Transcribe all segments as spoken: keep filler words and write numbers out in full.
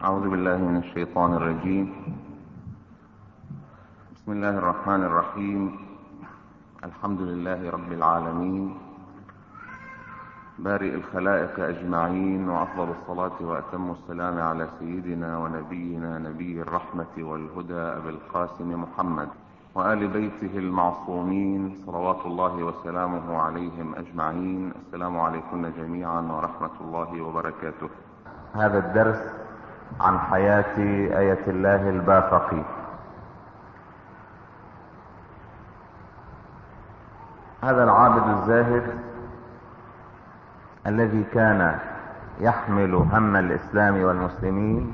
أعوذ بالله من الشيطان الرجيم. بسم الله الرحمن الرحيم. الحمد لله رب العالمين، بارئ الخلائق أجمعين، وأفضل الصلاة وأتم السلام على سيدنا ونبينا نبي الرحمة والهدى أبي القاسم محمد وآل بيته المعصومين صلوات الله وسلامه عليهم أجمعين. السلام عليكم جميعا ورحمة الله وبركاته. هذا الدرس عن حياة آية الله البافقي. هذا العابد الزاهد الذي كان يحمل هم الإسلام والمسلمين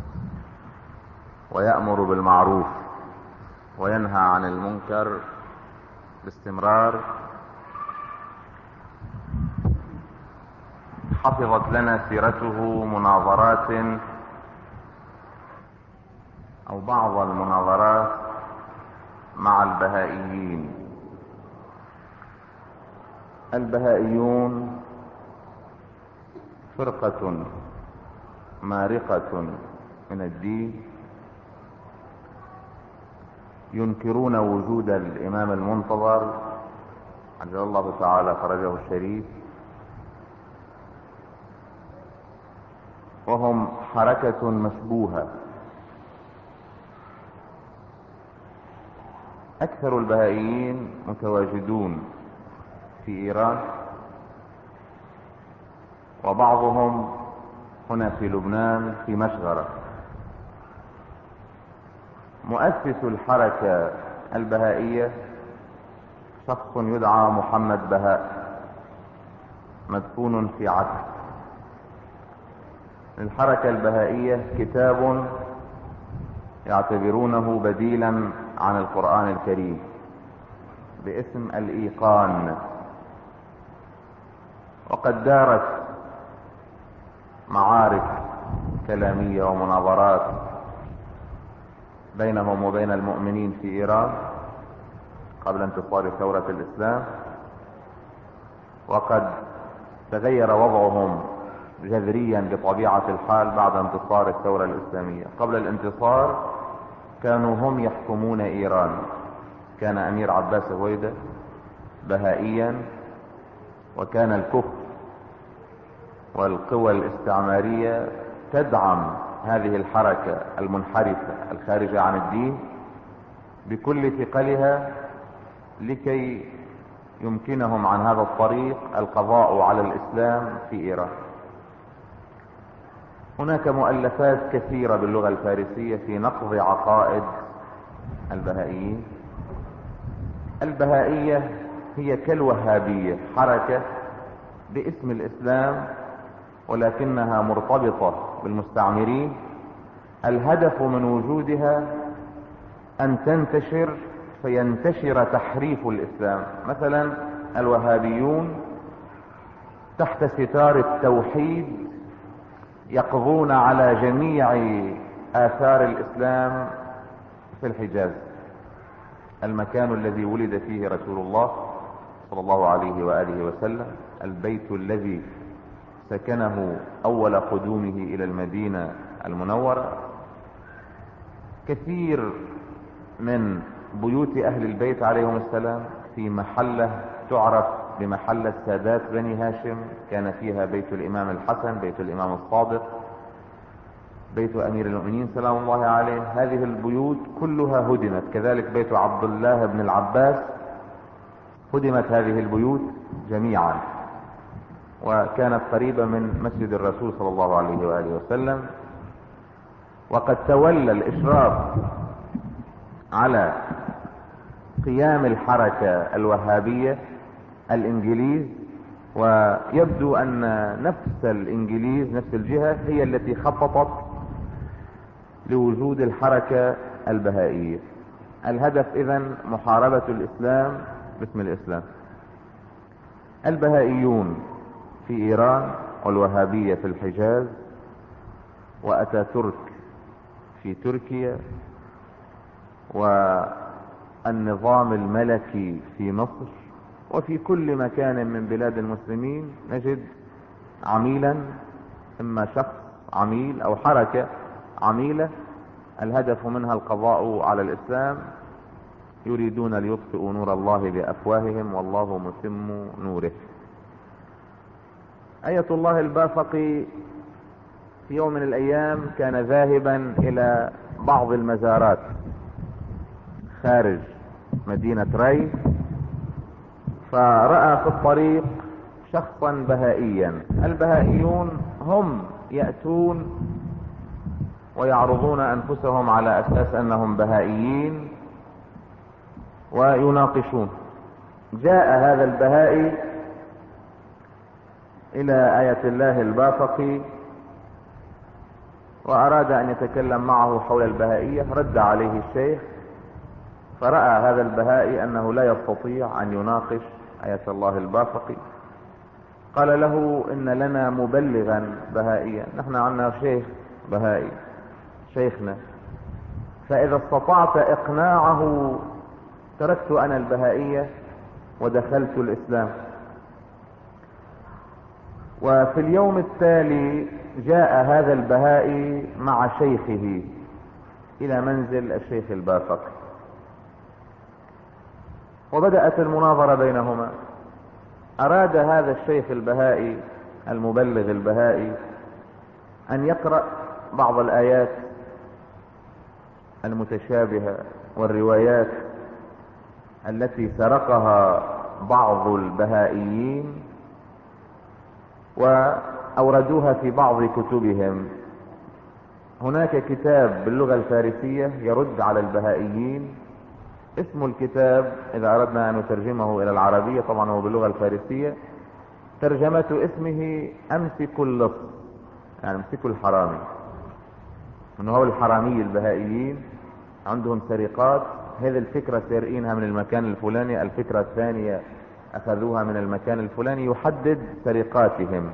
ويأمر بالمعروف وينهى عن المنكر باستمرار، حفظت لنا سيرته مناظرات أو بعض المناظرات مع البهائيين. البهائيون فرقة مارقة من الدين، ينكرون وجود الإمام المنتظر عجل الله تعالى فرجه الشريف، وهم حركة مشبوهة. أكثر البهائيين متواجدون في إيران، وبعضهم هنا في لبنان في مشغرة. مؤسس الحركة البهائية شخص يدعى محمد بهاء، مدفون في عكا. الحركة البهائية كتاب يعتبرونه بديلا عن القرآن الكريم باسم الإيقان، وقد دارت معارك كلامية ومناظرات بينهم وبين المؤمنين في إيران قبل انتصار ثورة الإسلام، وقد تغير وضعهم جذريا بطبيعة الحال بعد انتصار الثورة الإسلامية. قبل الانتصار كانوا هم يحكمون إيران، كان أمير عباس هويدا بهائيا، وكان الكفر والقوى الاستعمارية تدعم هذه الحركة المنحرفة الخارجة عن الدين بكل ثقلها لكي يمكنهم عن هذا الطريق القضاء على الإسلام في إيران. هناك مؤلفات كثيرة باللغة الفارسية في نقض عقائد البهائيين. البهائية هي كالوهابية، حركة باسم الإسلام ولكنها مرتبطة بالمستعمرين. الهدف من وجودها أن تنتشر فينتشر تحريف الإسلام. مثلا الوهابيون تحت ستار التوحيد يقضون على جميع آثار الإسلام في الحجاز، المكان الذي ولد فيه رسول الله صلى الله عليه وآله وسلم، البيت الذي سكنه أول قدومه إلى المدينة المنورة. كثير من بيوت أهل البيت عليهم السلام في محلة تعرف بمحلة سادات بني هاشم، كان فيها بيت الإمام الحسن، بيت الإمام الصادق، بيت أمير المؤمنين سلام الله عليه. هذه البيوت كلها هدمت، كذلك بيت عبد الله بن العباس هدمت هذه البيوت جميعا، وكانت قريبة من مسجد الرسول صلى الله عليه وآله وسلم. وقد تولى الإشراف على قيام الحركة الوهابية الإنجليز، ويبدو أن نفس الإنجليز نفس الجهة هي التي خططت لوجود الحركة البهائية. الهدف إذن محاربة الإسلام باسم الإسلام. البهائيون في إيران والوهابية في الحجاز، وأتاتورك في تركيا، والنظام الملكي في مصر، وفي كل مكان من بلاد المسلمين نجد عميلا، إما شخص عميل أو حركة عميلة الهدف منها القضاء على الإسلام، يريدون ليطفئوا نور الله بأفواههم والله متم نوره. آية الله البافقي في يوم من الأيام كان ذاهبا إلى بعض المزارات خارج مدينة ري، فرأى في الطريق شخصا بهائيا. البهائيون هم يأتون ويعرضون أنفسهم على أساس أنهم بهائيين ويناقشون. جاء هذا البهائي إلى آية الله البافقي وأراد أن يتكلم معه حول البهائية، رد عليه الشيخ، فرأى هذا البهائي أنه لا يستطيع أن يناقش آية الله البافقي. قال له إن لنا مبلغا بهائيا، نحن عندنا شيخ بهائي شيخنا، فإذا استطعت إقناعه تركت أنا البهائية ودخلت الإسلام. وفي اليوم التالي جاء هذا البهائي مع شيخه إلى منزل الشيخ البافقي، وبدأت المناظرة بينهما. أراد هذا الشيخ البهائي المبلغ البهائي أن يقرأ بعض الآيات المتشابهة والروايات التي سرقها بعض البهائيين وأوردوها في بعض كتبهم. هناك كتاب باللغة الفارسية يرد على البهائيين، اسم الكتاب إذا أردنا أن نترجمه إلى العربية، طبعا هو باللغة الفارسية، ترجمة اسمه أمسك اللص، يعني امسكوا الحرامي. من هو الحرامي البهائيين عندهم سرقات، هذه الفكرة سارقينها من المكان الفلاني، الفكرة الثانية أخذوها من المكان الفلاني، يحدد سرقاتهم.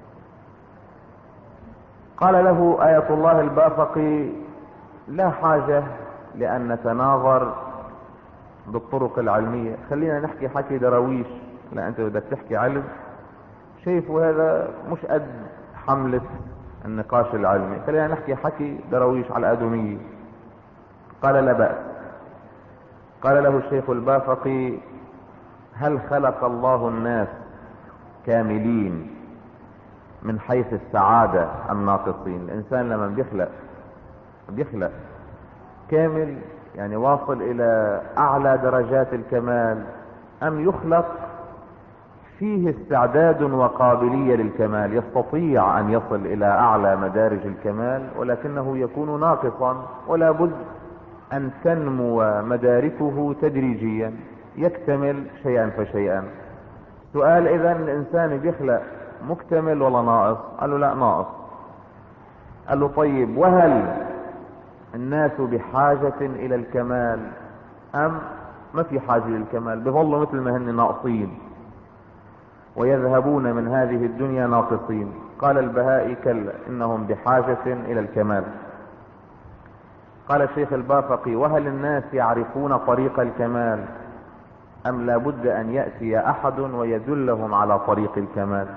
قال له آية الله البافقي لا حاجة لأن نتناظر بالطرق العلمية، خلينا نحكي حكي دراويش. لا أنت بدك تحكي علم، شايفوا هذا مش قد حملة النقاش العلمي، خلينا نحكي حكي دراويش على الآدمية. قال لا بأس. قال له الشيخ البافقي هل خلق الله الناس كاملين من حيث السعادة الناقصين؟ الإنسان لما بيخلق بيخلق كامل يعني واصل إلى أعلى درجات الكمال، أم يخلق فيه استعداد وقابلية للكمال، يستطيع أن يصل إلى أعلى مدارج الكمال ولكنه يكون ناقصا، ولا بد أن تنمو مداركه تدريجيا، يكتمل شيئا فشيئا. سؤال إذا الإنسان بيخلق مكتمل ولا ناقص؟ قال له لا ناقص. قال له طيب وهل الناس بحاجة إلى الكمال أم ما في حاجة للكمال؟ بظلوا مثل ما هن ناقصين ويذهبون من هذه الدنيا ناقصين. قال البهائي كلا، إنهم بحاجة إلى الكمال. قال الشيخ البافقي وهل الناس يعرفون طريق الكمال أم لا بد أن يأتي أحد ويدلهم على طريق الكمال؟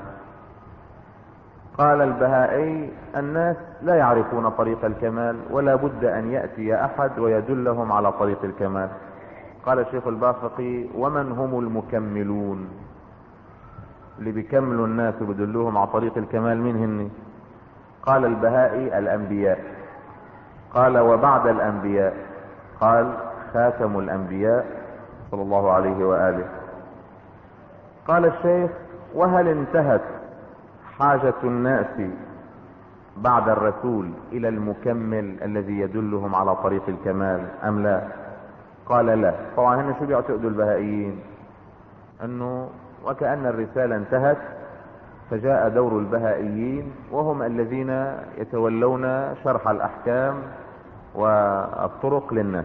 قال البهائي الناس لا يعرفون طريق الكمال ولا بد أن يأتي أحد ويدلهم على طريق الكمال. قال الشيخ البافقي ومن هم المكملون اللي بيكملوا الناس وبيدلوهم على طريق الكمال؟ مين هن؟ قال البهائي الأنبياء. قال وبعد الأنبياء؟ قال خاتم الأنبياء صلى الله عليه وآله. قال الشيخ وهل انتهت حاجة الناس بعد الرسول إلى المكمل الذي يدلهم على طريق الكمال أم لا؟ قال لا. طبعا هنا شو بيعتقدوا البهائيين؟ أنه وكأن الرسالة انتهت، فجاء دور البهائيين وهم الذين يتولون شرح الأحكام والطرق للناس.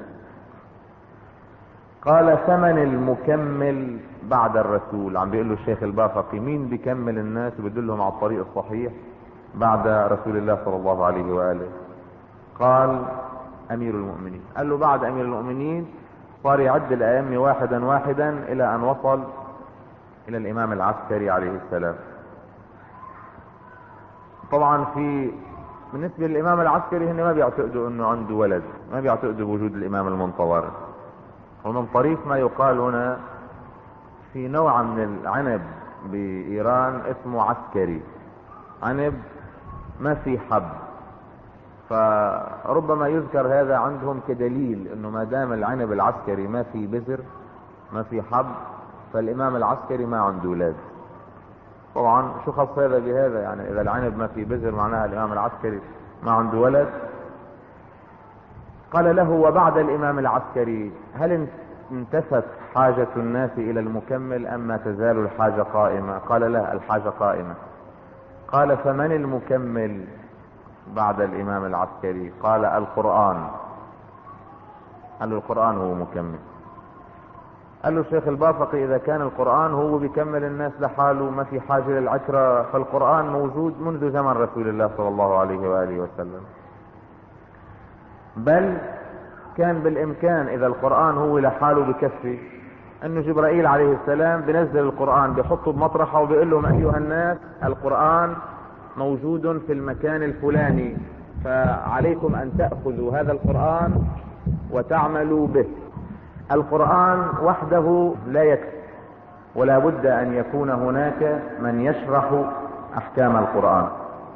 قال ثمن المكمل بعد الرسول، عم بيقول له الشيخ البافقي مين بيكمل الناس وبيدلهم على الطريق الصحيح بعد رسول الله صلى الله عليه وآله؟ قال أمير المؤمنين. قال له بعد أمير المؤمنين صار يعد الأئمة واحدا واحدا إلى أن وصل إلى الإمام العسكري عليه السلام. طبعا في بالنسبة للإمام العسكري هن ما بيعتقدوا أنه عنده ولد، ما بيعتقدوا بوجود الإمام المنتظر. ومن طريف ما يقال هنا في نوع من العنب بإيران اسمه عسكري، عنب ما في حب، فربما يذكر هذا عندهم كدليل انه ما دام العنب العسكري ما في بذر ما في حب فالامام العسكري ما عنده ولاد. طبعا شو خص هذا بهذا؟ يعني اذا العنب ما في بذر معناها الامام العسكري ما عنده ولد. قال له: وبعد الامام العسكري هل انتفت حاجة الناس الى المكمل ام ما تزال الحاجة قائمة؟ قال: لا، الحاجة قائمة. قال: فمن المكمل بعد الامام العسكري؟ قال: القرآن. قال له: القرآن هو مكمل. قال له الشيخ البافقي: اذا كان القرآن هو بيكمل الناس لحاله ما في حاجة للعترة، فالقرآن موجود منذ زمن رسول الله صلى الله عليه وآله وسلم، بل كان بالامكان اذا القرآن هو لحاله بكفي انه جبرائيل عليه السلام بنزل القرآن بيحطه بمطرحه وبيقول لهم: ايها الناس القرآن موجود في المكان الفلاني، فعليكم ان تأخذوا هذا القرآن وتعملوا به. القرآن وحده لا يكفي، ولا بد ان يكون هناك من يشرح احكام القرآن.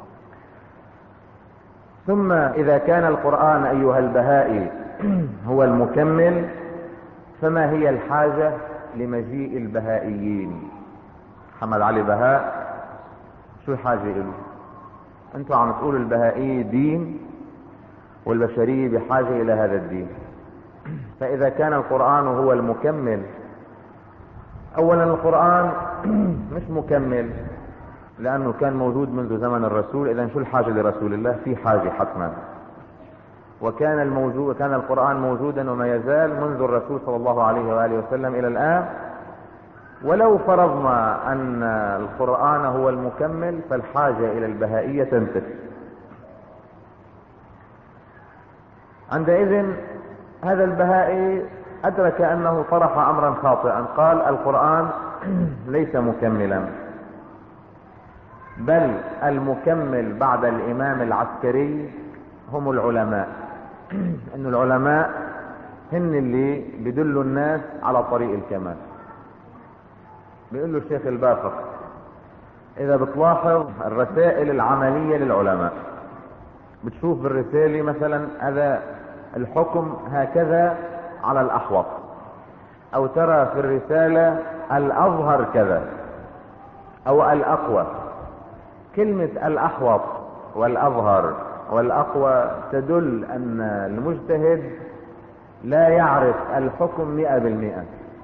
ثم اذا كان القرآن ايها البهائي هو المكمل، فما هي الحاجة لمجيء البهائيين؟ محمد علي بهاء شو الحاجة له؟ انتوا عم تقولوا البهائي دين والبشرية بحاجة الى هذا الدين. فاذا كان القرآن هو المكمل، اولا القرآن مش مكمل لانه كان موجود منذ زمن الرسول، اذا شو الحاجة لرسول الله؟ في حاجة حتما. وكان الموجود كان القرآن موجودا وما يزال منذ الرسول صلى الله عليه وآله وسلم الى الان. ولو فرضنا ان القرآن هو المكمل فالحاجة الى البهائية تنتفي. عندئذ هذا البهائي ادرك انه طرح امرا خاطئا، قال: القرآن ليس مكملا، بل المكمل بعد الامام العسكري هم العلماء. ان العلماء هن اللي بيدلوا الناس على طريق الكمال. بيقول له الشيخ البافق: اذا بتلاحظ الرسائل العملية للعلماء، بتشوف بالرسالة مثلا هذا الحكم هكذا على الاحوط، او ترى في الرسالة الاظهر كذا او الاقوى. كلمة الاحوط والاظهر والاقوى تدل ان المجتهد لا يعرف الحكم مئة بالمئة،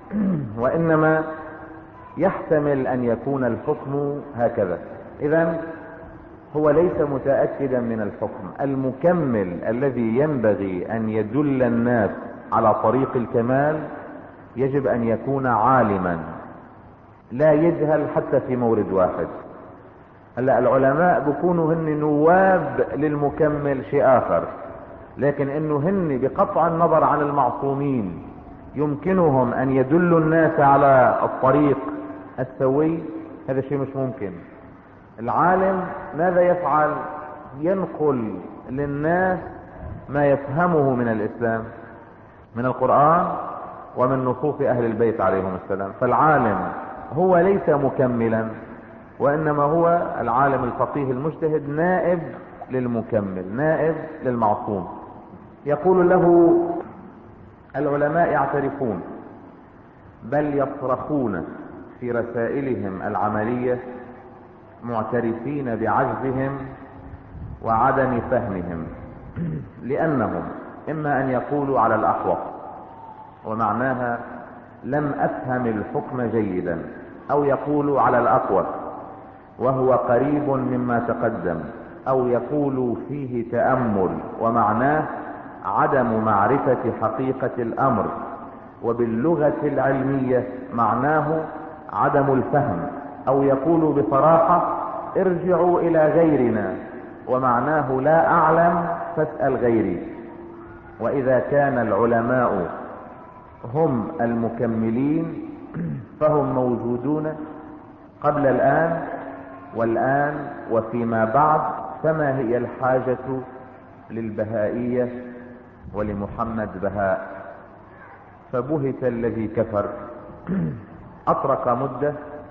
وانما يحتمل ان يكون الحكم هكذا. اذن هو ليس متأكدا من الحكم. المكمل الذي ينبغي ان يدل الناس على طريق الكمال يجب ان يكون عالما لا يجهل حتى في مورد واحد. هلا العلماء بيكونوا هن نواب للمكمل شيء اخر، لكن انه هن بقطع النظر عن المعصومين يمكنهم ان يدلوا الناس على الطريق السوي، هذا شيء مش ممكن. العالم ماذا يفعل؟ ينقل للناس ما يفهمه من الاسلام، من القرآن ومن نصوص اهل البيت عليهم السلام. فالعالم هو ليس مكملا، وانما هو العالم الفقيه المجتهد نائب للمكمل، نائب للمعصوم. يقول له: العلماء يعترفون بل يصرخون في رسائلهم العملية معترفين بعجزهم وعدم فهمهم، لانهم اما ان يقولوا على الاحوط ومعناها لم افهم الحكم جيدا، او يقولوا على الاقوى وهو قريب مما تقدم، او يقولوا فيه تأمل ومعناه عدم معرفة حقيقة الامر، وباللغة العلمية معناه عدم الفهم، او يقولوا بصراحة ارجعوا الى غيرنا ومعناه لا اعلم فاسأل غيري. واذا كان العلماء هم المكملين فهم موجودون قبل الان والآن وفيما بعد، فما هي الحاجة للبهائية ولمحمد بهاء؟ فبهت الذي كفر. أطرق مدة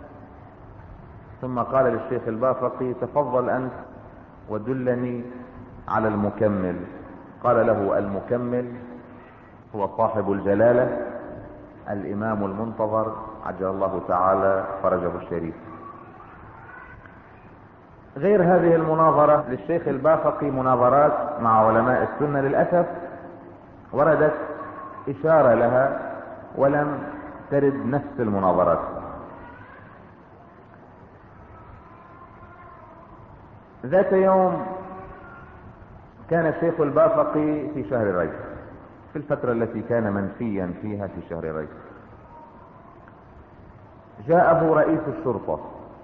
ثم قال للشيخ البافقي تفضل أنت ودلني على المكمل. قال له المكمل هو صاحب الجلالة الإمام المنتظر عجل الله تعالى فرجه الشريف. غير هذه المناظرة للشيخ البافقي مناظرات مع علماء السنة للأسف وردت إشارة لها ولم ترد نفس المناظرات. ذات يوم كان الشيخ البافقي في شهر رجب، في الفترة التي كان منفيا فيها في شهر رجب. جاءه رئيس الشرطة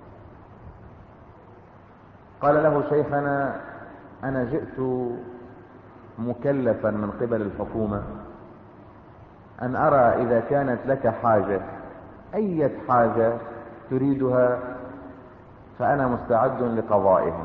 قال له شيخنا أنا جئت مكلفا من قبل الحكومة أن أرى إذا كانت لك حاجة أي حاجة تريدها فأنا مستعد لقضائها.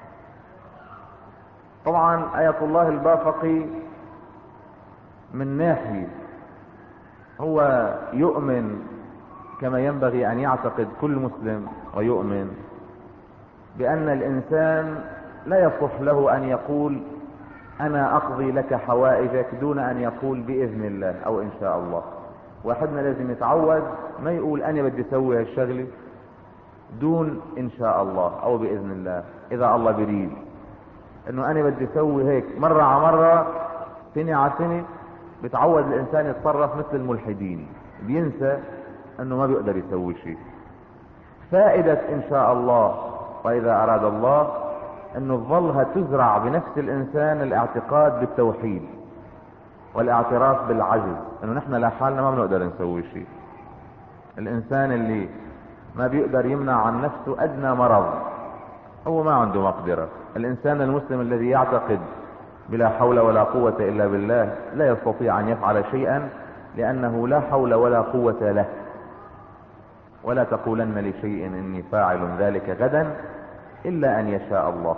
طبعا آية الله البافقي من ناحية هو يؤمن كما ينبغي أن يعتقد كل مسلم ويؤمن بأن الإنسان لا يصح له أن يقول أنا أقضي لك حوائجك دون أن يقول بإذن الله أو إن شاء الله. واحدنا لازم يتعود ما يقول أنا بدي أسوي هالشغلة دون إن شاء الله أو بإذن الله. إذا الله بريد إنه أنا بدي أسوي هيك مرة على مرة سنة على سنة بتعود الإنسان يتصرف مثل الملحدين، بينسى إنه ما بيقدر يسوي شيء. فائدة إن شاء الله وإذا أراد الله انه تظلها تزرع بنفس الانسان الاعتقاد بالتوحيد والاعتراف بالعجز، انه نحن لحالنا ما بنقدر نسوي شيء. الانسان اللي ما بيقدر يمنع عن نفسه ادنى مرض هو ما عنده مقدرة. الانسان المسلم الذي يعتقد بلا حول ولا قوة الا بالله لا يستطيع ان يفعل شيئا لانه لا حول ولا قوة له. ولا تقولن لشيء اني فاعل ذلك غدا إلا أن يشاء الله.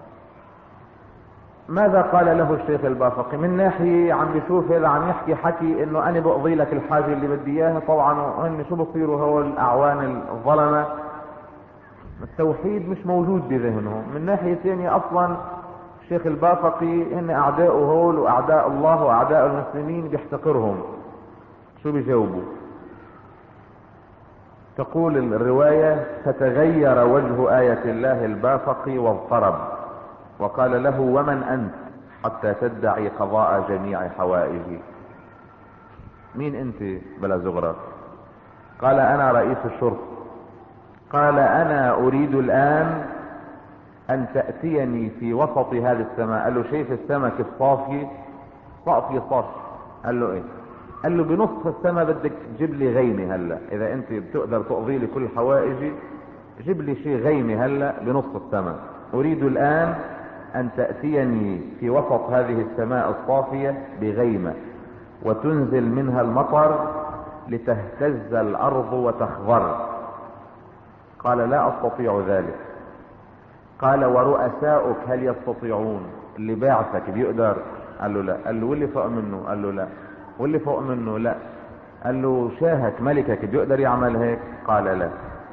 ماذا قال له الشيخ البافقي؟ من ناحية عم بيشوف إذا عم يحكي حكي إنه أنا بقضي لك الحاجة اللي بدي إياها، طبعا هن شو بصيروا هو الأعوان الظلمة، التوحيد مش موجود بذهنهم. من ناحية ثانية أصلا الشيخ البافقي هن أعداء هول وأعداء الله وأعداء المسلمين بيحتقرهم. شو بيجاوبوا؟ تقول الرواية فتغير وجه آية الله البافقي واضطرب وقال له ومن أنت حتى تدعي قضاء جميع حوائجي؟ مين أنت بلا زغرة؟ قال أنا رئيس الشرطة. قال أنا أريد الآن أن تأتيني في وسط هذه السماء. قال له شايف السماء كيف صافية؟ صافية صافية. قال له إيه؟ قال له بنصف السماء بدك تجيب لي غيمة هلا، اذا انت بتقدر تقضي لي كل حوائجي جيب لي شيء غيمة هلا بنصف السماء. اريد الان ان تأتيني في وسط هذه السماء الصافية بغيمة وتنزل منها المطر لتهتز الارض وتخضر. قال لا استطيع ذلك. قال ورؤساؤك هل يستطيعون؟ اللي باعثك بيقدر؟ قال له لا. قال له واللي فوق منه؟ قال له لا. واللي فوق منه؟ لا. قال له شاهك ملكك بيقدر يعمل هيك؟ قال لا.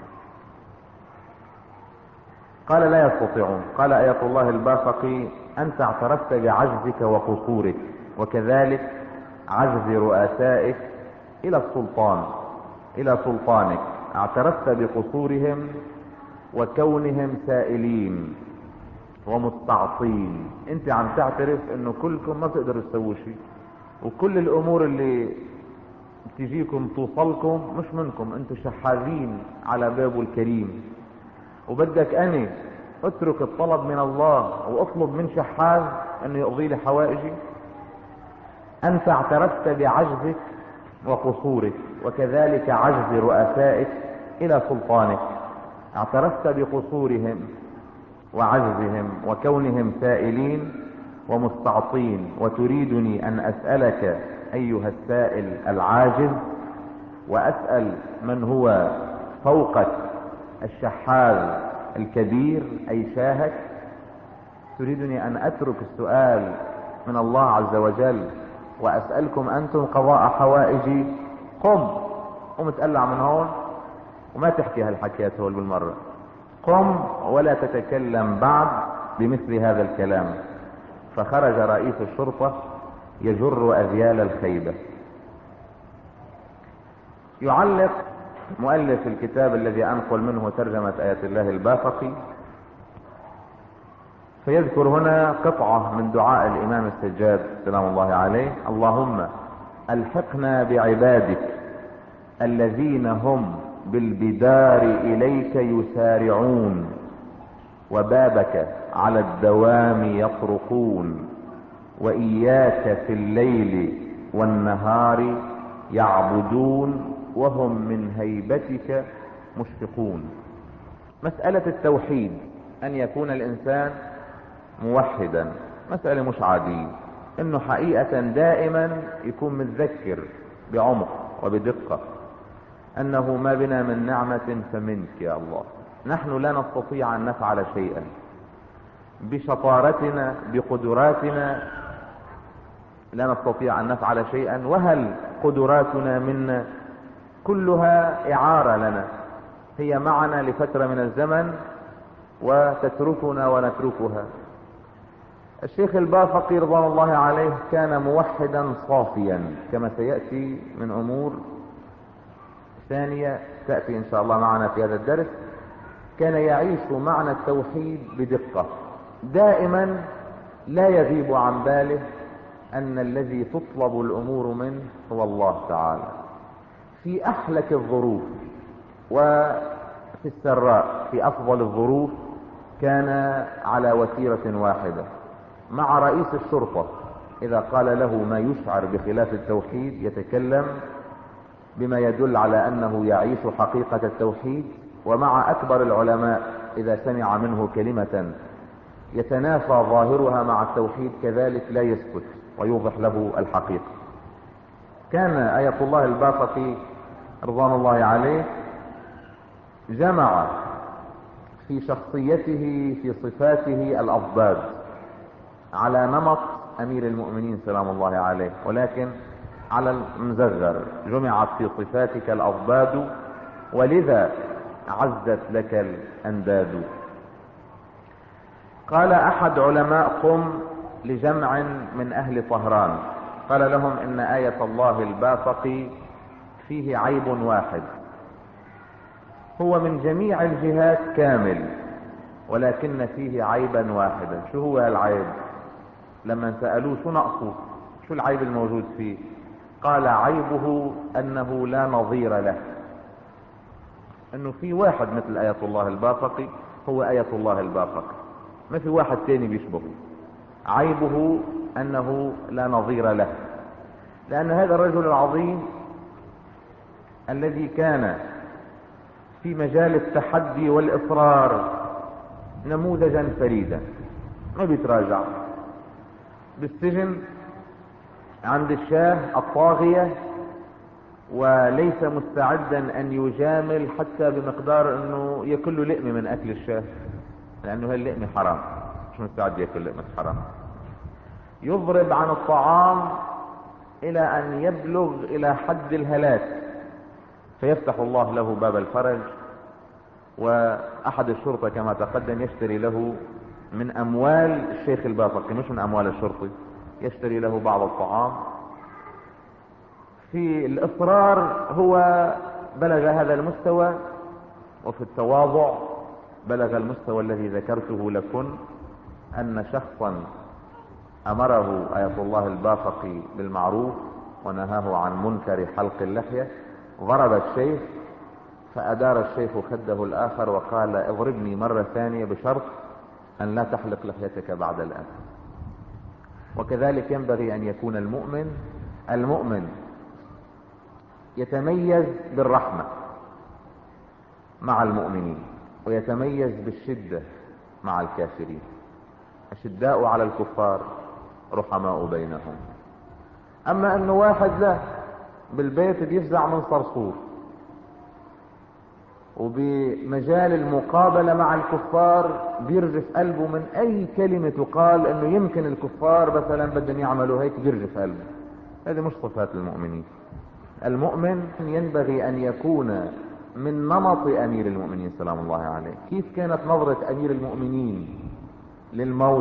قال لا يستطيعون. قال آية الله البافقي أنت اعترفت بعجزك وقصورك وكذلك عجز رؤسائك إلى السلطان إلى سلطانك، اعترفت بقصورهم وكونهم سائلين ومستعصين. انت عم تعترف انه كلكم ما تقدروا تسووا شيء وكل الامور اللي تجيكم توصلكم مش منكم، انتم شحاذين على بابه الكريم. وبدك اني اترك الطلب من الله واطلب من شحاذ انه يقضي لي حوائجي؟ انت اعترفت بعجزك وقصورك وكذلك عجز رؤسائك الى سلطانك، اعترفت بقصورهم وعجزهم وكونهم سائلين ومستعطين وتريدني ان اسألك ايها السائل العاجز واسأل من هو فوقك الشحاذ الكبير اي شاهك؟ تريدني أن أترك السؤال من الله عز وجل وأسألكم أنتم قضاء حوائجي؟ قم قم تقلع من هون وما تحكي هالحكيات هول بالمرة. قم ولا تتكلم بعد بمثل هذا الكلام. فخرج رئيس الشرطة يجر أذيال الخيبة. يعلق مؤلف الكتاب الذي أنقل منه ترجمة آيات الله البافقي فيذكر هنا قطعة من دعاء الإمام السجاد سلام الله عليه: اللهم ألحقنا بعبادك الذين هم بالبدار إليك يسارعون وبابك على الدوام يطرقون وإياك في الليل والنهار يعبدون وهم من هيبتك مشفقون. مسألة التوحيد، أن يكون الإنسان موحدا، مسألة مش عادية، إنه حقيقة دائما يكون متذكر بعمق وبدقة أنه ما بنا من نعمة فمنك يا الله. نحن لا نستطيع أن نفعل شيئا بشطارتنا بقدراتنا، لا نستطيع أن نفعل شيئا. وهل قدراتنا منا؟ كلها إعارة لنا، هي معنا لفترة من الزمن وتتركنا ونتركها. الشيخ البافقي رضوان الله عليه كان موحدا صافيا كما سيأتي من أمور ثانية تأتي إن شاء الله معنا في هذا الدرس. كان يعيش معنى التوحيد بدقة، دائما لا يغيب عن باله أن الذي تطلب الأمور منه هو الله تعالى. في أحلك الظروف وفي السراء، في أفضل الظروف، كان على وتيرة واحدة مع رئيس الشرطة. إذا قال له ما يشعر بخلاف التوحيد يتكلم بما يدل على أنه يعيش حقيقة التوحيد. ومع أكبر العلماء إذا سمع منه كلمة يتنافى ظاهرها مع التوحيد كذلك لا يسكت ويوضح له الحقيقة. كان آية الله البافقي رضوان الله عليه جمع في شخصيته في صفاته الأضداد على نمط أمير المؤمنين سلام الله عليه، ولكن على المزغر. جمعت في صفاتك الأضداد ولذا عزت لك الأنداد. قال أحد علماء قم لجمع من أهل طهران، قال لهم إن آية الله البافقي فيه عيب واحد، هو من جميع الجهات كامل ولكن فيه عيبا واحدا. شو هو العيب؟ لما سألوه شو نقصه، شو العيب الموجود فيه، قال عيبه أنه لا نظير له، أنه في واحد مثل آية الله البافقي هو آية الله البافقي، ما في واحد تاني بيشبهه. عيبه أنه لا نظير له، لأن هذا الرجل العظيم الذي كان في مجال التحدي والإصرار نموذجا فريدا، ما بيتراجع، بالسجن عند الشاه الطاغية وليس مستعدا أن يجامل حتى بمقدار أنه يأكل له لقمة من أكل الشاه، لأنه هاللقمة حرام، مش مستعد يأكل لقمة حرام. يضرب عن الطعام إلى أن يبلغ إلى حد الهلاك، فيفتح الله له باب الفرج، وأحد الشرطة كما تقدم يشتري له من أموال الشيخ البافقي، مش من أموال الشرطة، يشتري له بعض الطعام. في الإصرار هو بلغ هذا المستوى، وفي التواضع بلغ المستوى الذي ذكرته لكم، أن شخصا أمره آية الله البافقي بالمعروف ونهاه عن منكر حلق اللحية، ضرب الشيخ فأدار الشيخ خده الآخر وقال اضربني مرة ثانية بشرط أن لا تحلق لحيتك بعد الآن. وكذلك ينبغي أن يكون المؤمن المؤمن يتميز بالرحمة مع المؤمنين ويتميز بالشدة مع الكافرين. أشداء على الكفار رحماء بينهم. أما أنه واحد لا بالبيت بيفزع من صرصور وبمجال المقابلة مع الكفار بيرجف قلبه من اي كلمة تقال انه يمكن الكفار مثلا بدهم يعملوا هيك، بيرجف قلبه. هذه مش صفات المؤمنين. المؤمن ينبغي ان يكون من نمط امير المؤمنين سلام الله عليه. كيف كانت نظرة امير المؤمنين للموت؟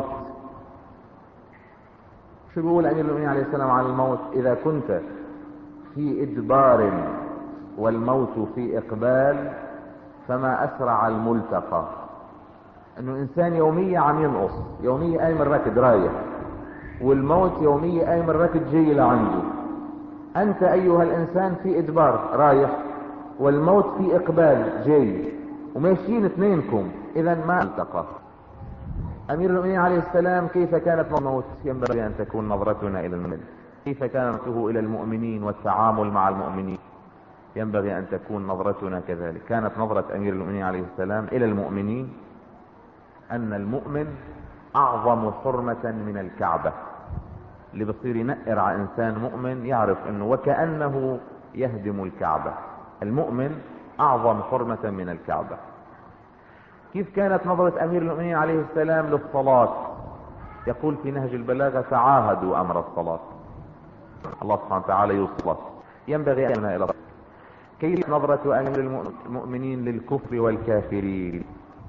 شو بيقول امير المؤمنين عليه السلام عن الموت؟ اذا كنت في ادبار والموت في اقبال فما اسرع الملتقى. انه انسان يومية عم ينقص، يومية قايم الركض رايح، والموت يومية قايم الركض جاي لعنده. انت ايها الانسان في ادبار رايح، والموت في اقبال جاي، وماشيين اثنينكم، اذا ما التقى. امير المؤمنين عليه السلام كيف كانت الموت؟ ينبغي ان تكون نظرتنا الى المؤمن. كيف كانته الى المؤمنين والتعامل مع المؤمنين؟ ينبغي ان تكون نظرتنا كذلك. كانت نظرة امير المؤمنين عليه السلام الى المؤمنين ان المؤمن اعظم حرمة من الكعبة. اللي بصير ينقر على انسان مؤمن يعرف انه وكأنه يهدم الكعبة. المؤمن اعظم حرمة من الكعبة. كيف كانت نظرة امير المؤمنين عليه السلام للصلاة؟ يقول في نهج البلاغة تعاهدوا امر الصلاة. الله سبحانه وتعالى يوصل. ينبغي ان الى كيف نظرة امير المؤمنين للكفر والكافرين؟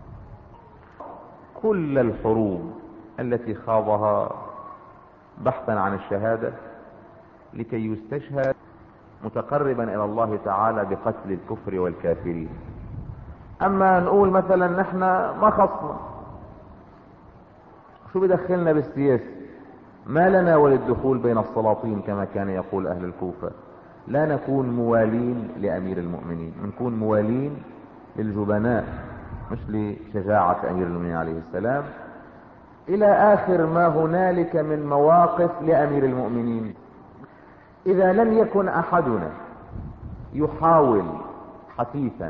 كل الحروب التي خاضها بحثا عن الشهادة لكي يستشهد متقربا الى الله تعالى بقتل الكفر والكافرين. اما نقول مثلا نحن ما خصنا، شو بدخلنا بالسياسة؟ ما لنا وللدخول بين السلاطين كما كان يقول اهل الكوفة. لا نكون موالين لامير المؤمنين، نكون موالين للجبناء مش لشجاعة امير المؤمنين عليه السلام. الى اخر ما هنالك من مواقف لامير المؤمنين. اذا لم يكن احدنا يحاول حثيثا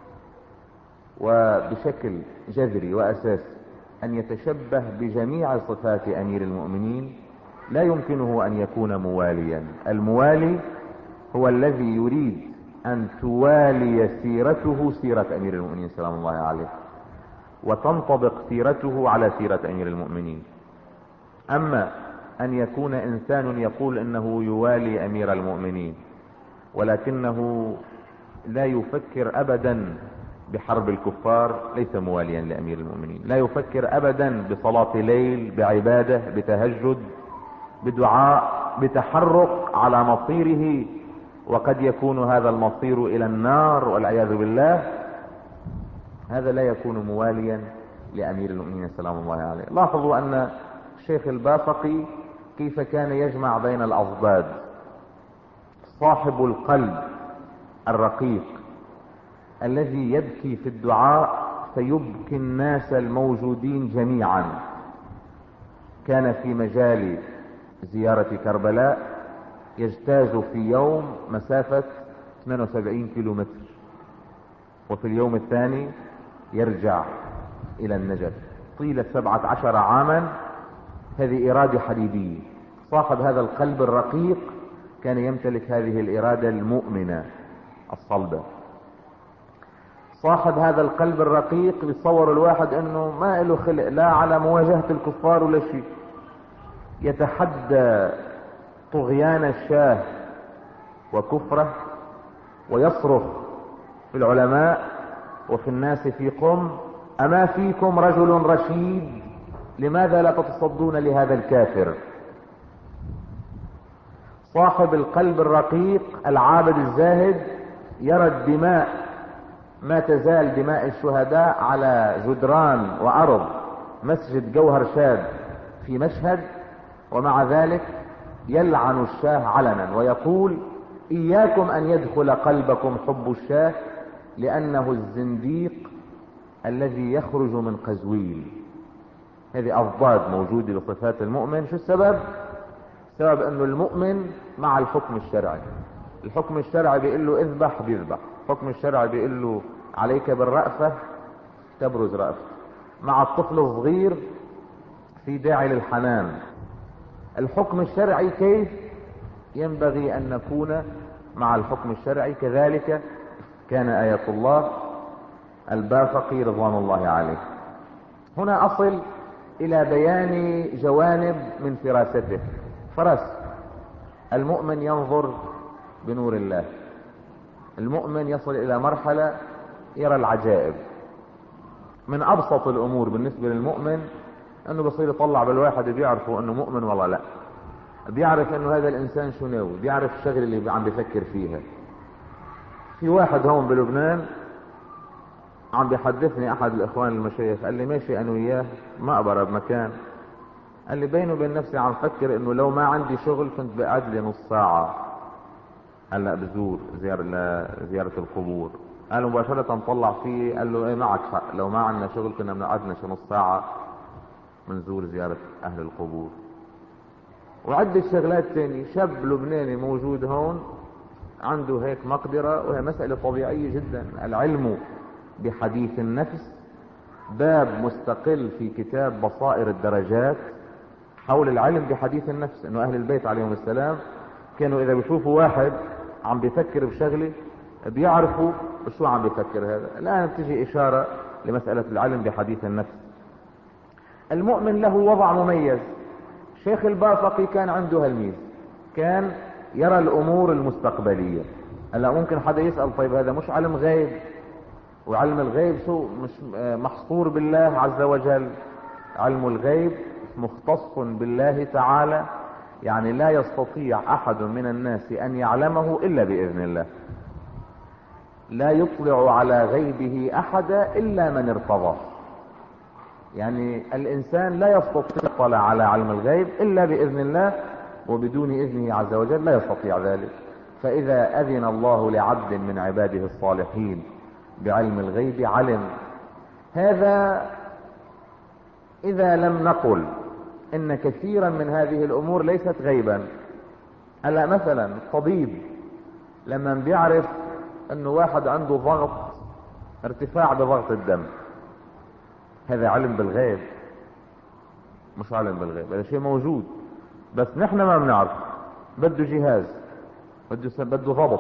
وبشكل جذري واساسي ان يتشبه بجميع صفات امير المؤمنين لا يمكنه ان يكون مواليا. الموالي هو الذي يريد ان توالي سيرته سيرة امير المؤمنين سلام الله عليه، وتنطبق سيرته على سيرة امير المؤمنين. اما ان يكون انسان يقول انه يوالي امير المؤمنين ولكنه لا يفكر ابدا بحرب الكفار، ليس مواليا لامير المؤمنين. لا يفكر ابدا بصلاة ليل، بعبادة، بتهجد، بدعاء، بتحرق على مصيره، وقد يكون هذا المصير الى النار والعياذ بالله. هذا لا يكون مواليا لامير المؤمنين سلام الله عليه. لاحظوا ان الشيخ البافقي كيف كان يجمع بين الاضداد. صاحب القلب الرقيق الذي يبكي في الدعاء فيبكي الناس الموجودين جميعا، كان في مجال زيارة كربلاء يجتاز في يوم مسافة ثمانية وسبعين كيلو متر، وفي اليوم الثاني يرجع الى النجف طيلة سبعة عشر عاما. هذه ارادة حديدية. صاحب هذا القلب الرقيق كان يمتلك هذه الارادة المؤمنة الصلبة. صاحب هذا القلب الرقيق بيتصور الواحد انه ما له خلق لا على مواجهة الكفار ولا شيء، يتحدى طغيان الشاه وكفره، ويصرخ في العلماء وفي الناس في قم: اما فيكم رجل رشيد؟ لماذا لا تتصدون لهذا الكافر؟ صاحب القلب الرقيق العابد الزاهد يرى الدماء، ما تزال دماء الشهداء على جدران وارض مسجد جوهر شاد في مشهد، ومع ذلك يلعن الشاه علنا ويقول: اياكم ان يدخل قلبكم حب الشاه لانه الزنديق الذي يخرج من قزويل. هذه اضداد موجودة لصفات المؤمن. شو السبب؟ السبب انه المؤمن مع الحكم الشرعي. الحكم الشرعي بيقول له اذبح بيذبح، الحكم الشرعي بيقول له عليك بالرأفة تبرز رأفة. مع الطفل الصغير في داعي للحنان. الحكم الشرعي كيف ينبغي ان نكون مع الحكم الشرعي؟ كذلك كان آية الله البافقي رضوان الله عليه. هنا أصل إلى بيان جوانب من فراسته. فرس المؤمن ينظر بنور الله، المؤمن يصل إلى مرحلة يرى العجائب. من أبسط الأمور بالنسبة للمؤمن أنه بصير يطلع بالواحد بيعرفوا أنه مؤمن والله لا، بيعرف أنه هذا الإنسان شو ناوي، بيعرف الشغل اللي عم بيفكر فيها. في واحد هون بلبنان عم بيحدثني أحد الإخوان المشايخ، قال لي ماشي أنا وياه مقبرة بمكان، قال لي بيني وبين نفسي عم فكر أنه لو ما عندي شغل كنت بقعد لي نص ساعة هلا بزور زيارة زيارة القبور. قال مباشرة طلع فيه قال له ايه معك حق، لو ما عندنا شغل كنا بنقعدنا شي نص ساعة منزور زيارة اهل القبور. وعدة شغلات تاني. شاب لبناني موجود هون عنده هيك مقدرة، وهي مسألة طبيعية جدا. العلم بحديث النفس باب مستقل في كتاب بصائر الدرجات حول العلم بحديث النفس، انه اهل البيت عليهم السلام كانوا اذا بيشوفوا واحد عم بيفكر بشغله بيعرفوا شو عم بيفكر هذا. الان بتجي اشارة لمسألة العلم بحديث النفس. المؤمن له وضع مميز. شيخ البافقي كان عنده هالميز، كان يرى الامور المستقبلية. هلا ممكن حدا يسأل طيب هذا مش علم غيب؟ وعلم الغيب شو مش محصور بالله عز وجل؟ علم الغيب مختص بالله تعالى، يعني لا يستطيع احد من الناس ان يعلمه الا باذن الله. لا يطلع على غيبه احدا الا من ارتضى. يعني الانسان لا يستطيع يطلع على علم الغيب الا باذن الله، وبدون اذنه عز وجل لا يستطيع ذلك. فاذا اذن الله لعبد من عباده الصالحين بعلم الغيب علم. هذا اذا لم نقل ان كثيرا من هذه الامور ليست غيبا. هلا مثلا الطبيب لما بيعرف انه واحد عنده ضغط، ارتفاع بضغط الدم، هذا علم بالغيب؟ مش علم بالغيب، هذا شيء موجود بس نحن ما بنعرف. بده جهاز، بده بده ضبط.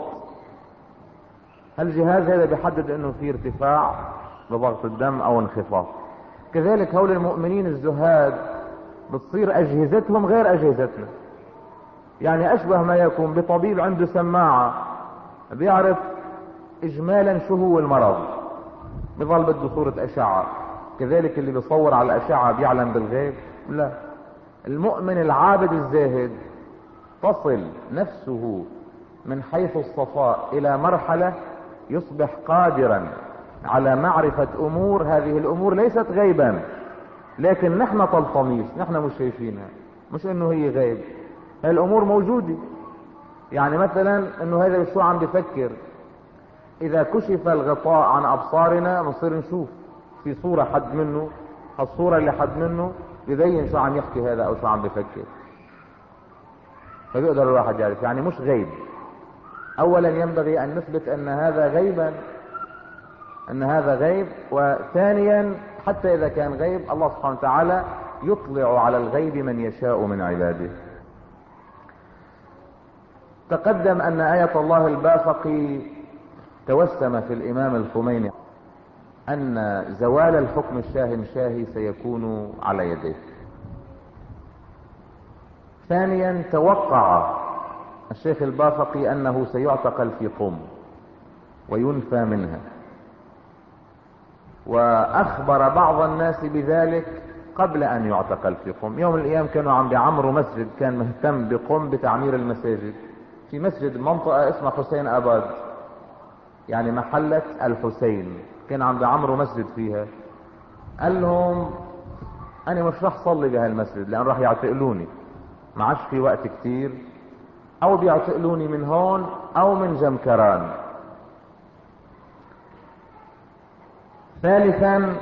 هالجهاز هذا بيحدد انه في ارتفاع بضغط الدم او انخفاض. كذلك هؤلاء المؤمنين الزهاد بتصير اجهزتهم غير اجهزتنا. يعني اشبه ما يكون بطبيب عنده سماعة بيعرف اجمالا شو هو المرض، بظل بده صورة اشعة. كذلك اللي بيصور على الاشعة بيعلم بالغيب؟ لا. المؤمن العابد الزاهد تصل نفسه من حيث الصفاء الى مرحلة يصبح قادرا على معرفة امور، هذه الامور ليست غيبا لكن نحن طلطميش، نحن مش شايفينها، مش انه هي غيب، هاي الامور موجودة. يعني مثلا انه هذا شو عم بفكر، اذا كشف الغطاء عن ابصارنا بنصير نشوف في صورة حد منه، هالصورة اللي حد منه بيبين شو عم يحكي هذا او شو عم بفكر، فبيقدر الواحد يعرف. يعني مش غيب. اولا ينبغي ان نثبت ان هذا غيبا، ان هذا غيب. وثانيا حتى اذا كان غيب الله سبحانه وتعالى يطلع على الغيب من يشاء من عباده. تقدم ان آية الله البافقي توسم في الامام الخميني ان زوال الحكم الشاهنشاهي سيكون على يديه. ثانيا توقع الشيخ البافقي انه سيعتقل في قم وينفى منها، واخبر بعض الناس بذلك قبل ان يعتقل في قم. يوم من الايام كانوا عم بيعمروا مسجد كان مهتم بقم بتعمير المساجد، في مسجد منطقة اسمها حسين اباد، يعني محلة الحسين، كان عم بيعمروا مسجد فيها. قال لهم انا مش رح صلي بهالمسجد لان راح يعتقلوني، ما عادش في وقت كتير، او بيعتقلوني من هون او من جمكران. ثالثا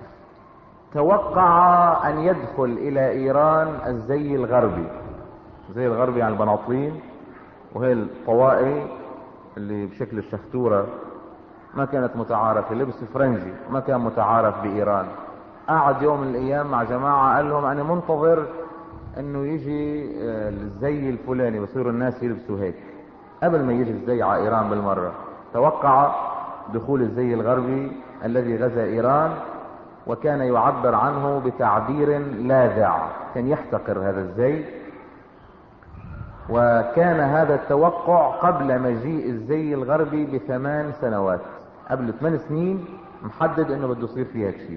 توقع ان يدخل الى ايران الزي الغربي. الزي الغربي يعني البناطيل وهي الطوائي اللي بشكل الشختورة، ما كانت متعارفة، لبس فرنجي ما كان متعارف بايران. قعد يوم من الايام مع جماعة قال لهم انا منتظر انه يجي الزي الفلاني، بصيروا الناس يلبسوا هيك قبل ما يجي الزي على ايران بالمرة. توقع دخول الزي الغربي الذي غزا إيران، وكان يعبر عنه بتعبير لاذع، كان يحتقر هذا الزي. وكان هذا التوقع قبل مجيء الزي الغربي بثمان سنوات، قبل ثمان سنين محدد انه بده يصير فيها شيء.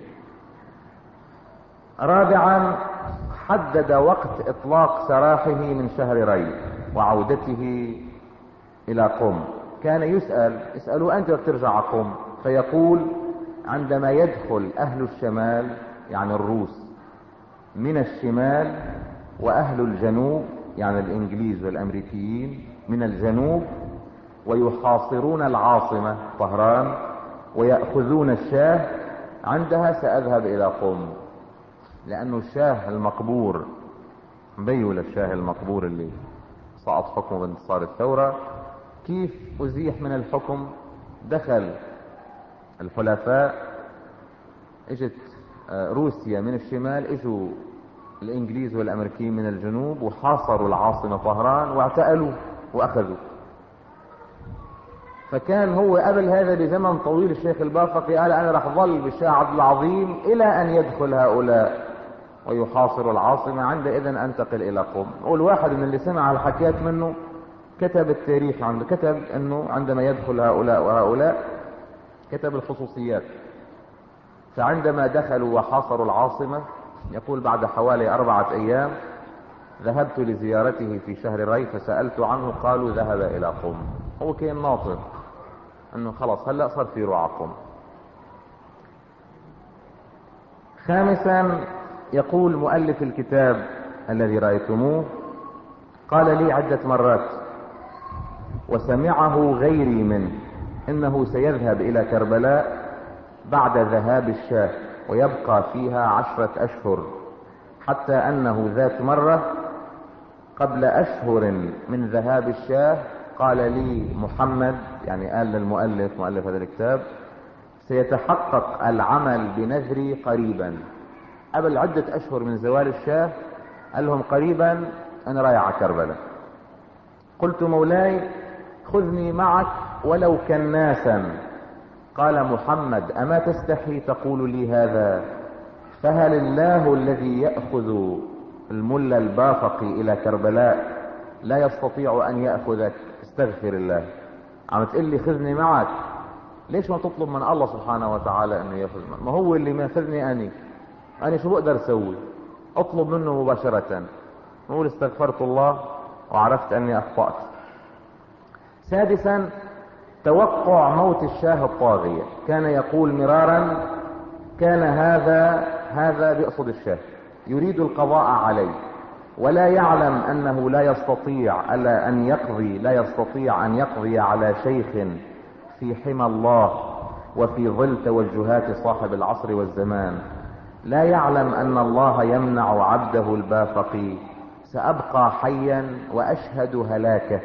رابعا، حدد وقت اطلاق سراحه من شهر ري وعودته الى قم. كان يسأل يسألوا انت بترجع قم؟ فيقول عندما يدخل اهل الشمال يعني الروس من الشمال، واهل الجنوب يعني الانجليز والامريكيين من الجنوب، ويحاصرون العاصمة طهران ويأخذون الشاه، عندها سأذهب الى قم. لانه الشاه المقبور بيول الشاه المقبور اللي سقط حكمه بانتصار الثورة، كيف ازيح من الحكم؟ دخل الحلفاء، اجت روسيا من الشمال، اجوا الانجليز والامريكيين من الجنوب وحاصروا العاصمة طهران واعتقلوا واخذوا. فكان هو قبل هذا بزمن طويل الشيخ البافقي قال انا رح ظل بالشاه عبد العظيم الى ان يدخل هؤلاء ويحاصروا العاصمة، عندئذ انتقل الى قم. والواحد من اللي سمع الحكيات منه كتب التاريخ عنده، كتب انه عندما يدخل هؤلاء وهؤلاء كتب الخصوصيات. فعندما دخلوا وحاصروا العاصمة يقول بعد حوالي أربعة أيام ذهبت لزيارته في شهر ري فسألت عنه، قالوا ذهب إلى قم. هو كان ناطر أنه خلاص هلأ صار في روعة قم. خامسا، يقول مؤلف الكتاب الذي رأيتموه قال لي عدة مرات وسمعه غيري منه إنه سيذهب إلى كربلاء بعد ذهاب الشاه ويبقى فيها عشرة أشهر، حتى أنه ذات مرة قبل أشهر من ذهاب الشاه قال لي محمد، يعني قال للمؤلف مؤلف هذا الكتاب، سيتحقق العمل بنذري قريبا. قبل عدة أشهر من زوال الشاه قال لهم قريبا أنا رايح على كربلاء. قلت مولاي خذني معك ولو كناسا. قال محمد أما تستحي تقول لي هذا؟ فهل الله الذي يأخذ الملا البافقي إلى كربلاء لا يستطيع أن يأخذك؟ استغفر الله. عم تقول لي خذني معك، ليش ما تطلب من الله سبحانه وتعالى أنه يأخذ؟ ما هو اللي ما يأخذني أني أنا شو بقدر أسوي؟ أطلب منه مباشرة، نقول استغفرت الله وعرفت أني أخطأت. سادسا، توقع موت الشاه الطاغية. كان يقول مرارا كان هذا هذا بيقصد الشاه يريد القضاء عليه، ولا يعلم أنه لا يستطيع ألا أن يقضي لا يستطيع أن يقضي على شيخ في حمى الله وفي ظل توجهات صاحب العصر والزمان. لا يعلم أن الله يمنع عبده البافقي. سأبقى حيا وأشهد هلاكه.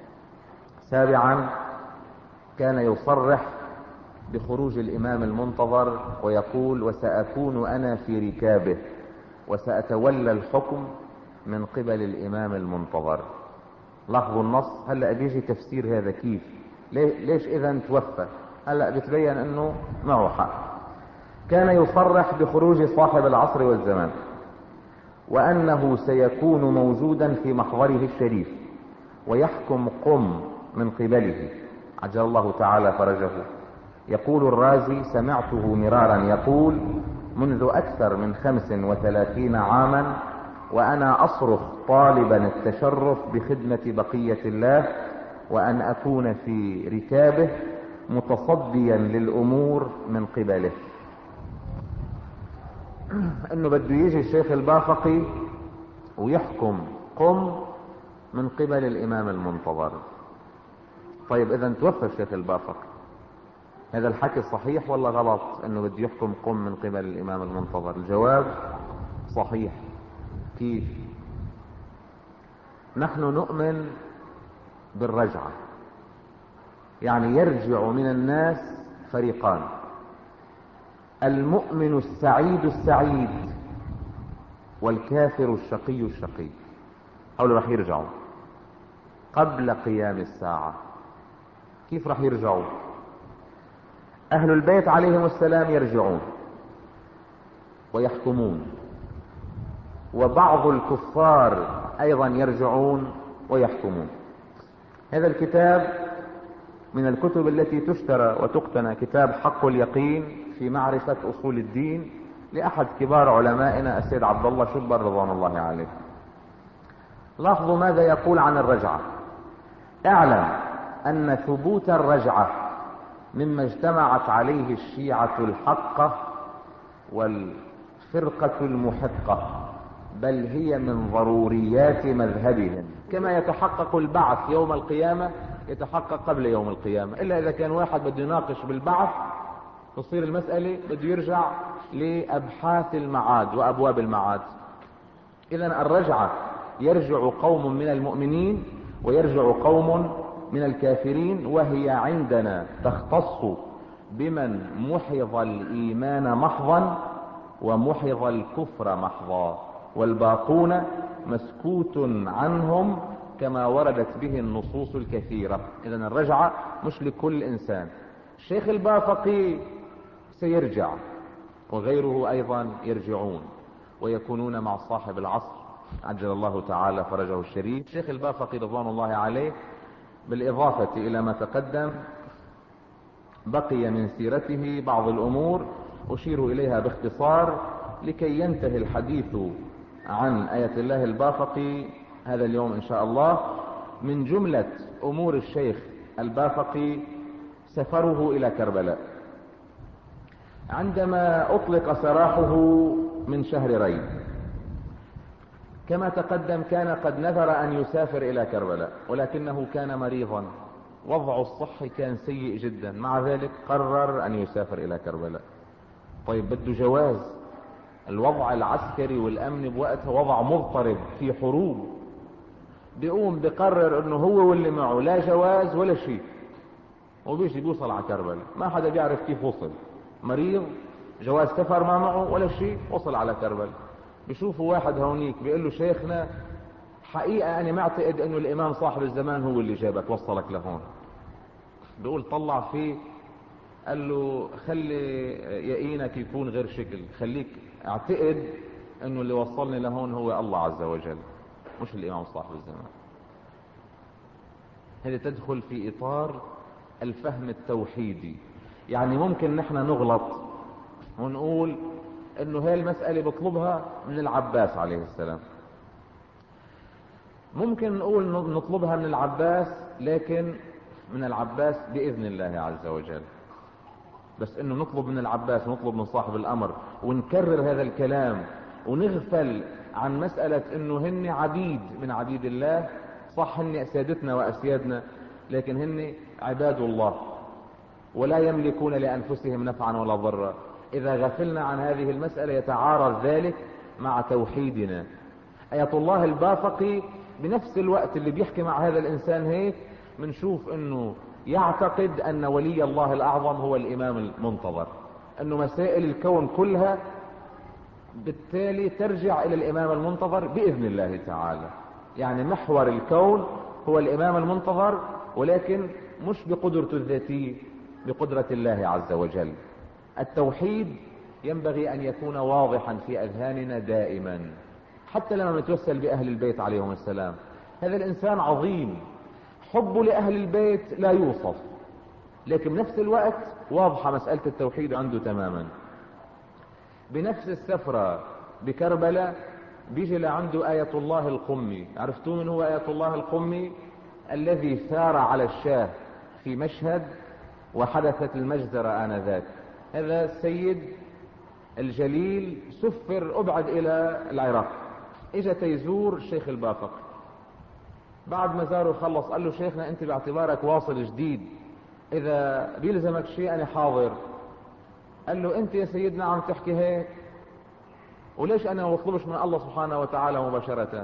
سابعا، كان يصرح بخروج الإمام المنتظر ويقول وسأكون أنا في ركابه وسأتولى الحكم من قبل الإمام المنتظر. لاحظوا النص. هلأ بيجي تفسير هذا كيف ليش إذا توفى. هلأ بتبين أنه معه حق. كان يصرح بخروج صاحب العصر والزمان وأنه سيكون موجودا في محضره الشريف ويحكم قم من قبله عجل الله تعالى فرجه. يقول الرازي سمعته مرارا يقول منذ أكثر من خمس وثلاثين عاما وأنا أصرخ طالبا التشرف بخدمة بقية الله وأن أكون في ركابه متصديا للأمور من قبله. انه بده يجي الشيخ البافقي ويحكم قم من قبل الامام المنتظر. طيب اذا توفى الشيخ البافقي، هذا الحكي صحيح ولا غلط انه بده يحكم قم من قبل الامام المنتظر؟ الجواب صحيح. كيف؟ نحن نؤمن بالرجعة، يعني يرجع من الناس فريقان: المؤمن السعيد السعيد والكافر الشقي الشقي. هؤلاء راح يرجعوا قبل قيام الساعة. كيف راح يرجعوا؟ اهل البيت عليهم السلام يرجعون ويحكمون، وبعض الكفار ايضا يرجعون ويحكمون. هذا الكتاب من الكتب التي تشترى وتقتنى، كتاب حق اليقين في معرفة اصول الدين لاحد كبار علمائنا السيد عبد الله شبر رضوان الله عليه. لاحظوا ماذا يقول عن الرجعة: اعلم ان ثبوت الرجعة مما اجتمعت عليه الشيعة الحقة والفرقة المحقة، بل هي من ضروريات مذهبهم، كما يتحقق البعث يوم القيامة يتحقق قبل يوم القيامة، الا اذا كان واحد بده يناقش بالبعث تصير المسألة بده يرجع لابحاث المعاد وابواب المعاد. اذا الرجعة يرجع قوم من المؤمنين ويرجع قوم من الكافرين، وهي عندنا تختص بمن محض الايمان محضا ومحض الكفر محضا، والباقون مسكوت عنهم كما وردت به النصوص الكثيرة. اذا الرجعة مش لكل انسان. الشيخ البافقي سيرجع وغيره ايضا يرجعون ويكونون مع صاحب العصر عجل الله تعالى فرجه الشريف. الشيخ البافقي رضوان الله عليه بالاضافة الى ما تقدم بقي من سيرته بعض الامور اشير اليها باختصار لكي ينتهي الحديث عن آية الله البافقي هذا اليوم ان شاء الله. من جملة امور الشيخ البافقي سفره الى كربلاء. عندما اطلق سراحه من شهر ريب كما تقدم كان قد نذر ان يسافر الى كربلاء، ولكنه كان مريضا وضعه الصحي كان سيء جدا، مع ذلك قرر ان يسافر الى كربلاء. طيب بده جواز، الوضع العسكري والامن بوقتها وضع مضطرب في حروب، بيقوم بقرر انه هو واللي معه لا جواز ولا شيء وبيجي بيوصل على كربلاء، ما حدا بيعرف كيف وصل، مريض جواز سفر ما معه ولا شيء، وصل على كربلاء. بيشوفوا واحد هونيك بيقول له شيخنا حقيقة انا معتقد انه الامام صاحب الزمان هو اللي جابك وصلك لهون. بيقول طلع فيه قال له خلي يقينك يكون غير شكل، خليك اعتقد انه اللي وصلني لهون هو الله عز وجل مش الامام صاحب الزمان. هذه تدخل في اطار الفهم التوحيدي. يعني ممكن نحن نغلط ونقول انه هاي المسألة بطلبها من العباس عليه السلام، ممكن نقول نطلبها من العباس لكن من العباس بإذن الله عز وجل، بس انه نطلب من العباس ونطلب من صاحب الامر ونكرر هذا الكلام ونغفل عن مسألة انه هن عبيد من عبيد الله. صح هن سادتنا واسيادنا لكن هن عباد الله ولا يملكون لانفسهم نفعا ولا ضرا. اذا غفلنا عن هذه المسألة يتعارض ذلك مع توحيدنا. آية الله البافقي بنفس الوقت اللي بيحكي مع هذا الانسان هيك بنشوف انه يعتقد ان ولي الله الاعظم هو الامام المنتظر، انه مسائل الكون كلها بالتالي ترجع الى الامام المنتظر باذن الله تعالى. يعني محور الكون هو الامام المنتظر، ولكن مش بقدرته الذاتية، بقدرة الله عز وجل. التوحيد ينبغي ان يكون واضحا في اذهاننا دائما، حتى لما نتوسل باهل البيت عليهم السلام. هذا الانسان عظيم، حبه لاهل البيت لا يوصف، لكن بنفس الوقت واضحة مسألة التوحيد عنده تماما. بنفس السفرة بكربلاء بيجي لعنده آية الله القمي. عرفتوا من هو آية الله القمي؟ الذي ثار على الشاه في مشهد وحدثت المجزرة آنذاك. هذا السيد الجليل سفر أبعد إلى العراق، إجا تيزور الشيخ البافقي. بعد ما زاره خلص قال له شيخنا أنت باعتبارك واصل جديد إذا بيلزمك شيء أنا حاضر. قال له أنت يا سيدنا عم تحكي هيك، وليش أنا ما بطلبش من الله سبحانه وتعالى مباشرة؟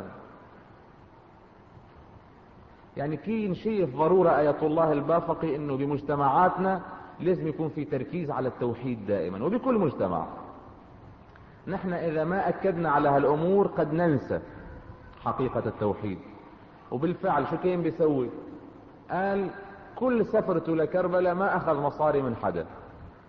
يعني كي نشيف ضرورة آية الله البافقي إنه بمجتمعاتنا لازم يكون في تركيز على التوحيد دائما وبكل مجتمع. نحن إذا ما أكدنا على هالأمور قد ننسى حقيقة التوحيد. وبالفعل شو كان بيسوي؟ قال كل سفرته لكربلاء ما أخذ مصاري من حدا،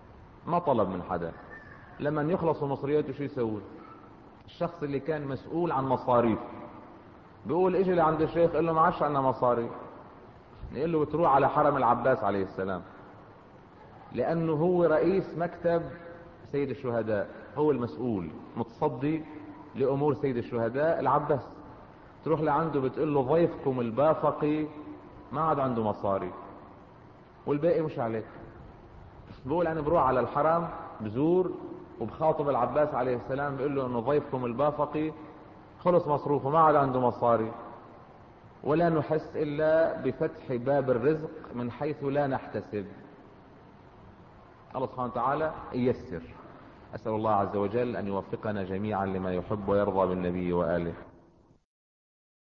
ما طلب من حدا. لما يخلصوا مصرياته شو يسوي؟ الشخص اللي كان مسؤول عن مصاريف بيقول اجي لعند الشيخ قال له ما عادش عندنا مصاري، يقول له بتروح على حرم العباس عليه السلام، لانه هو رئيس مكتب سيد الشهداء، هو المسؤول متصدي لامور سيد الشهداء العباس. تروح لعنده بتقول له ضيفكم البافقي ما عاد عنده مصاري والباقي مش عليك. بقول انا بروح على الحرم بزور وبخاطب العباس عليه السلام بيقول له انه ضيفكم البافقي خلص مصروفه ما عاد عنده مصاري، ولا نحس الا بفتح باب الرزق من حيث لا نحتسب. الله سبحانه وتعالى ييسر. اسأل الله عز وجل ان يوفقنا جميعا لما يحب ويرضى بالنبي وآله.